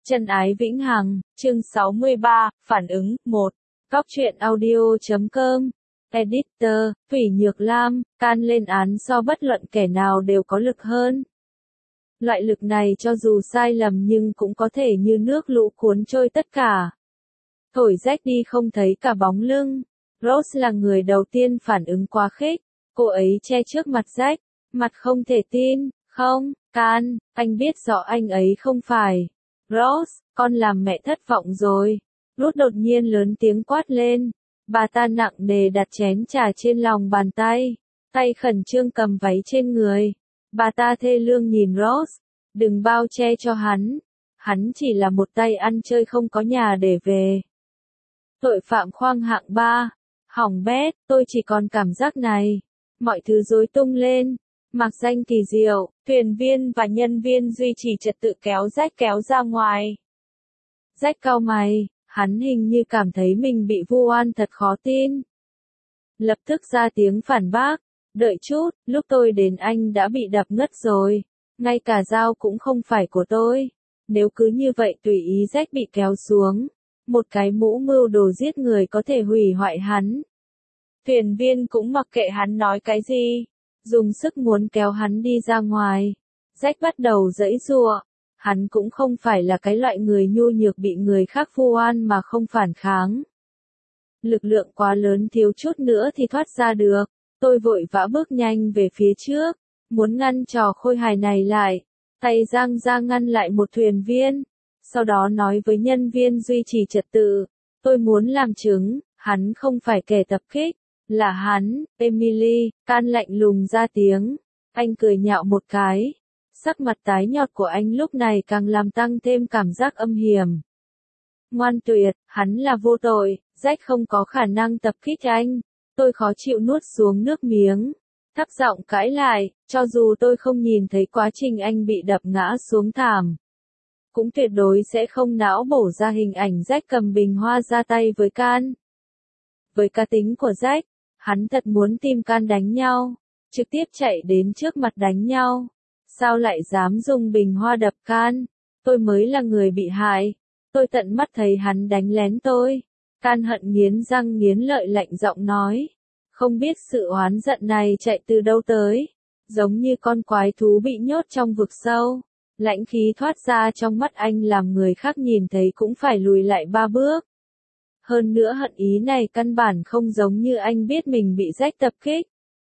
Chân ái vĩnh hằng, chương 63, phản ứng, 1. Góc truyện audio.com. Editor, Thủy Nhược Lam, can lên án so bất luận kẻ nào đều có lực hơn. Loại lực này cho dù sai lầm nhưng cũng có thể như nước lũ cuốn trôi tất cả. Thổi Jack đi không thấy cả bóng lưng. Rose là người đầu tiên phản ứng quá khích. Cô ấy che trước mặt Jack, mặt không thể tin. Không, Can, anh biết rõ anh ấy không phải. Rose, con làm mẹ thất vọng rồi. Ruth đột nhiên lớn tiếng quát lên. Bà ta nặng nề đặt chén trà trên lòng bàn tay. Tay khẩn trương cầm váy trên người. Bà ta thê lương nhìn Rose. Đừng bao che cho hắn. Hắn chỉ là một tay ăn chơi không có nhà để về. Tội phạm khoang hạng 3. Hỏng bét, tôi chỉ còn cảm giác này. Mọi thứ rối tung lên. Mạc danh kỳ diệu, thuyền viên và nhân viên duy trì trật tự kéo Jack kéo ra ngoài. Jack cau mày, hắn hình như cảm thấy mình bị vu oan thật khó tin. Lập tức ra tiếng phản bác, đợi chút, lúc tôi đến anh đã bị đập ngất rồi, ngay cả dao cũng không phải của tôi. Nếu cứ như vậy tùy ý Jack bị kéo xuống, một cái mũ mưu đồ giết người có thể hủy hoại hắn. Thuyền viên cũng mặc kệ hắn nói cái gì. Dùng sức muốn kéo hắn đi ra ngoài. Jack bắt đầu giãy giụa. Hắn cũng không phải là cái loại người nhu nhược bị người khác vu oan mà không phản kháng. Lực lượng quá lớn thiếu chút nữa thì thoát ra được. Tôi vội vã bước nhanh về phía trước. Muốn ngăn trò khôi hài này lại. Tay giang ra ngăn lại một thuyền viên. Sau đó nói với nhân viên duy trì trật tự. Tôi muốn làm chứng, hắn không phải kẻ tập kích. Là hắn, Emily, Can lạnh lùng ra tiếng. Anh cười nhạo một cái. Sắc mặt tái nhợt của anh lúc này càng làm tăng thêm cảm giác âm hiểm. Ngoan tuyệt, hắn là vô tội, Jack không có khả năng tập kích anh. Tôi khó chịu nuốt xuống nước miếng. Thấp giọng cãi lại, cho dù tôi không nhìn thấy quá trình anh bị đập ngã xuống thảm. Cũng tuyệt đối sẽ không não bổ ra hình ảnh Jack cầm bình hoa ra tay với Can. Với cá tính của Jack, hắn thật muốn tìm Can đánh nhau, trực tiếp chạy đến trước mặt đánh nhau. Sao lại dám dùng bình hoa đập Can? Tôi mới là người bị hại. Tôi tận mắt thấy hắn đánh lén tôi. Can hận nghiến răng nghiến lợi lạnh giọng nói. Không biết sự oán giận này chạy từ đâu tới. Giống như con quái thú bị nhốt trong vực sâu. Lãnh khí thoát ra trong mắt anh làm người khác nhìn thấy cũng phải lùi lại 3 bước. Hơn nữa hận ý này căn bản không giống như anh biết mình bị Jack tập kích.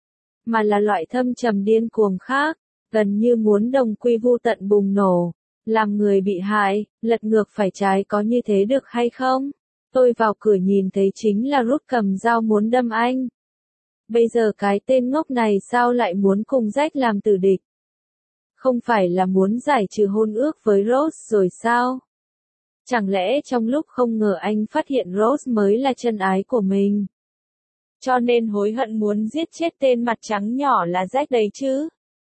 Mà là loại thâm trầm điên cuồng khác, gần như muốn đồng quy vu tận bùng nổ. Làm người bị hại, lật ngược phải trái có như thế được hay không? Tôi vào cửa nhìn thấy chính là Ruth cầm dao muốn đâm anh. Bây giờ cái tên ngốc này sao lại muốn cùng Jack làm tử địch? Không phải là muốn giải trừ hôn ước với Rose rồi sao? Chẳng lẽ trong lúc không ngờ anh phát hiện Rose mới là chân ái của mình? Cho nên hối hận muốn giết chết tên mặt trắng nhỏ là Jack đấy chứ?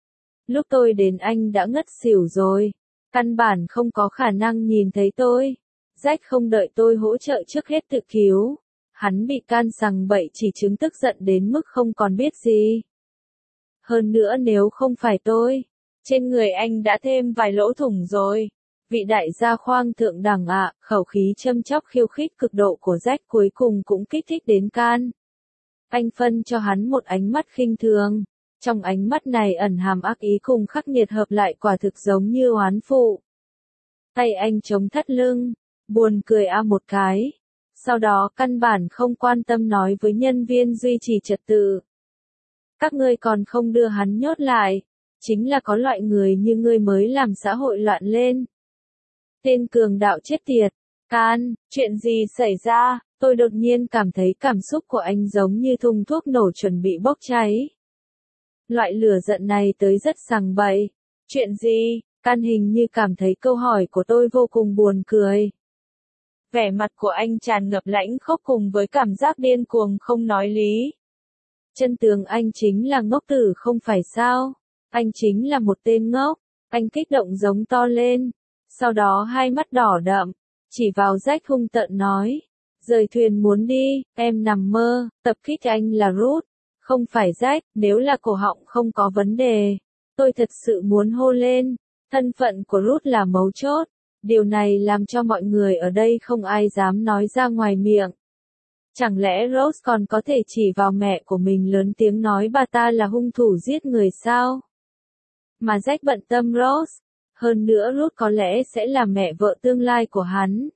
Lúc tôi đến anh đã ngất xỉu rồi. Căn bản không có khả năng nhìn thấy tôi. Jack không đợi tôi hỗ trợ trước hết tự cứu. Hắn bị Can sằng bậy chỉ chứng tức giận đến mức không còn biết gì. Hơn nữa nếu không phải tôi, trên người anh đã thêm vài lỗ thủng rồi. Vị đại gia khoang thượng đẳng ạ, khẩu khí châm chọc khiêu khích cực độ của Jack cuối cùng cũng kích thích đến Can. Anh phân cho hắn một ánh mắt khinh thường. Trong ánh mắt này ẩn hàm ác ý cùng khắc nghiệt hợp lại quả thực giống như oán phụ. Tay anh chống thắt lưng, buồn cười một cái. Sau đó căn bản không quan tâm nói với nhân viên duy trì trật tự. Các ngươi còn không đưa hắn nhốt lại. Chính là có loại người như ngươi mới làm xã hội loạn lên. Tên cường đạo chết tiệt. Can, chuyện gì xảy ra? Tôi đột nhiên cảm thấy cảm xúc của anh giống như thùng thuốc nổ chuẩn bị bốc cháy. Loại lửa giận này tới rất sằng bậy. Chuyện gì? Can hình như cảm thấy câu hỏi của tôi vô cùng buồn cười. Vẻ mặt của anh tràn ngập lãnh khốc cùng với cảm giác điên cuồng không nói lý. Chân tướng anh chính là ngốc tử không phải sao? Anh chính là một tên ngốc. Anh kích động giống to lên. Sau đó hai mắt đỏ đậm, chỉ vào Jack hung tợn nói. Rời thuyền muốn đi, em nằm mơ, tập kích anh là Ruth, không phải Jack, nếu là cổ họng không có vấn đề. Tôi thật sự muốn hô lên, thân phận của Ruth là mấu chốt. Điều này làm cho mọi người ở đây không ai dám nói ra ngoài miệng. Chẳng lẽ Rose còn có thể chỉ vào mẹ của mình lớn tiếng nói bà ta là hung thủ giết người sao? Mà Jack bận tâm Rose. Hơn nữa Ruth có lẽ sẽ là mẹ vợ tương lai của hắn.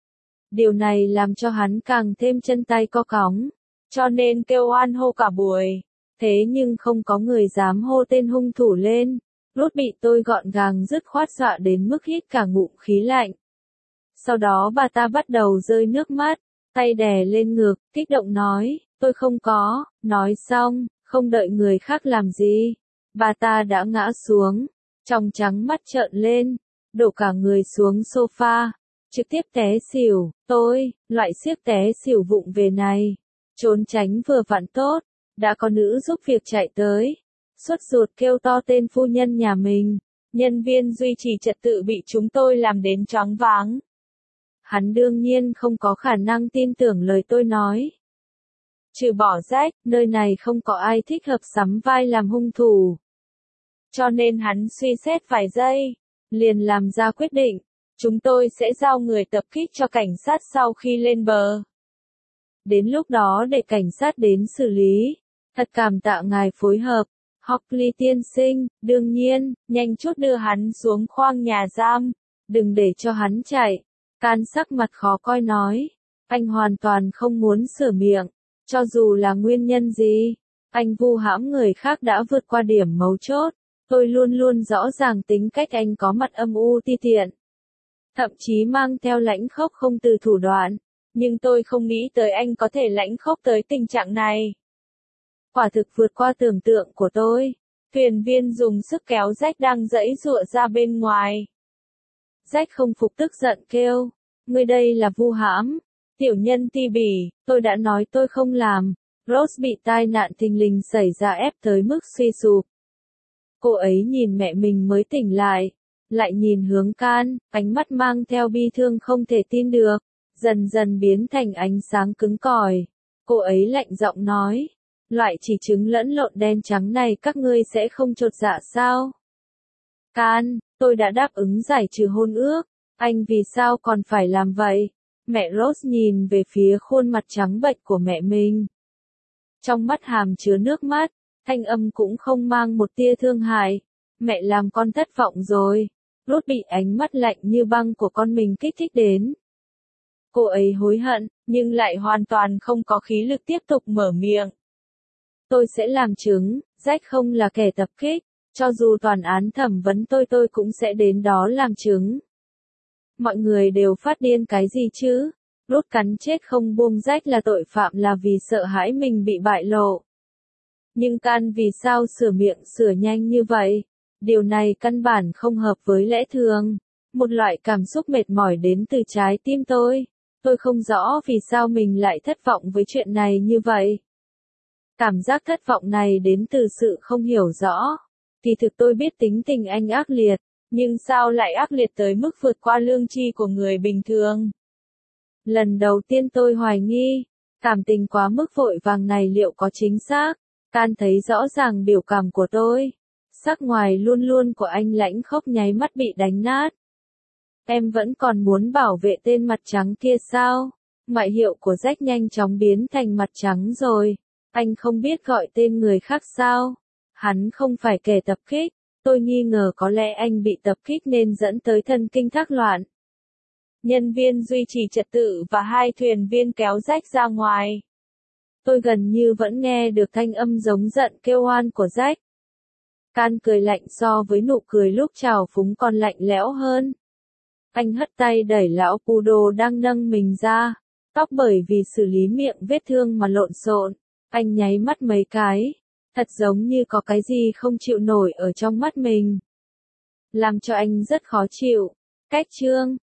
Điều này làm cho hắn càng thêm chân tay co cóng, cho nên kêu oan hô cả buổi. Thế nhưng không có người dám hô tên hung thủ lên. Ruth bị tôi gọn gàng dứt khoát dọa đến mức hít cả ngụm khí lạnh. Sau đó bà ta bắt đầu rơi nước mắt, tay đè lên ngực, kích động nói, tôi không có. Nói xong, không đợi người khác làm gì, bà ta đã ngã xuống, trong trắng mắt trợn lên, đổ cả người xuống sofa, trực tiếp té xỉu. Tôi, loại xiếc té xỉu vụng về này, trốn tránh vừa vặn tốt, đã có nữ giúp việc chạy tới, sốt ruột kêu to tên phu nhân nhà mình. Nhân viên duy trì trật tự bị chúng tôi làm đến choáng váng. Hắn đương nhiên không có khả năng tin tưởng lời tôi nói. Trừ bỏ Jack, nơi này không có ai thích hợp sắm vai làm hung thủ. Cho nên hắn suy xét vài giây, liền làm ra quyết định, chúng tôi sẽ giao người tập kích cho cảnh sát sau khi lên bờ. Đến lúc đó để cảnh sát đến xử lý. Thật cảm tạ ngài phối hợp. Hockley tiên sinh, đương nhiên, nhanh chút đưa hắn xuống khoang nhà giam, đừng để cho hắn chạy. Can sắc mặt khó coi nói, anh hoàn toàn không muốn sửa miệng, cho dù là nguyên nhân gì, anh vu hãm người khác đã vượt qua điểm mấu chốt, tôi luôn luôn rõ ràng tính cách anh có mặt âm u ti tiện. Thậm chí mang theo lãnh khốc không từ thủ đoạn, nhưng tôi không nghĩ tới anh có thể lãnh khốc tới tình trạng này. Quả thực vượt qua tưởng tượng của tôi. Thuyền viên dùng sức kéo Jack đang giãy giụa ra bên ngoài. Jack không phục tức giận kêu, ngươi đây là vu hãm. Tiểu nhân ti bỉ, tôi đã nói tôi không làm. Rose bị tai nạn thình lình xảy ra ép tới mức suy sụp. Cô ấy nhìn mẹ mình mới tỉnh lại nhìn hướng Can, ánh mắt mang theo bi thương không thể tin được, dần dần biến thành ánh sáng cứng cỏi. Cô ấy lạnh giọng nói, loại chỉ trứng lẫn lộn đen trắng này các ngươi sẽ không chột dạ sao? Can, tôi đã đáp ứng giải trừ hôn ước, anh vì sao còn phải làm vậy? Mẹ Rose nhìn về phía khuôn mặt trắng bệch của mẹ mình. Trong mắt hàm chứa nước mắt, thanh âm cũng không mang một tia thương hại. Mẹ làm con thất vọng rồi. Rose bị ánh mắt lạnh như băng của con mình kích thích đến. Cô ấy hối hận, nhưng lại hoàn toàn không có khí lực tiếp tục mở miệng. Tôi sẽ làm chứng, Jack không là kẻ tập kích, cho dù toàn án thẩm vấn tôi cũng sẽ đến đó làm chứng. Mọi người đều phát điên cái gì chứ? Rốt cắn chết không buông Jack là tội phạm là vì sợ hãi mình bị bại lộ. Nhưng Can vì sao sửa miệng sửa nhanh như vậy? Điều này căn bản không hợp với lẽ thường. Một loại cảm xúc mệt mỏi đến từ trái tim tôi. Tôi không rõ vì sao mình lại thất vọng với chuyện này như vậy. Cảm giác thất vọng này đến từ sự không hiểu rõ. Kỳ thực tôi biết tính tình anh ác liệt, nhưng sao lại ác liệt tới mức vượt qua lương tri của người bình thường? Lần đầu tiên tôi hoài nghi, cảm tình quá mức vội vàng này liệu có chính xác? Can thấy rõ ràng biểu cảm của tôi. Sắc ngoài luôn luôn của anh lãnh khốc nháy mắt bị đánh nát. Em vẫn còn muốn bảo vệ tên mặt trắng kia sao? Ngoại hiệu của Jack nhanh chóng biến thành mặt trắng rồi. Anh không biết gọi tên người khác sao? Hắn không phải kẻ tập kích. Tôi nghi ngờ có lẽ anh bị tập kích nên dẫn tới thần kinh thác loạn. Nhân viên duy trì trật tự và hai thuyền viên kéo Jack ra ngoài. Tôi gần như vẫn nghe được thanh âm giống giận kêu oan của Jack. Can cười lạnh so với nụ cười lúc trào phúng còn lạnh lẽo hơn. Anh hất tay đẩy lão Pudo đang nâng mình ra. Tóc bởi vì xử lý miệng vết thương mà lộn xộn. Anh nháy mắt mấy cái. Thật giống như có cái gì không chịu nổi ở trong mắt mình. Làm cho anh rất khó chịu. Cách chương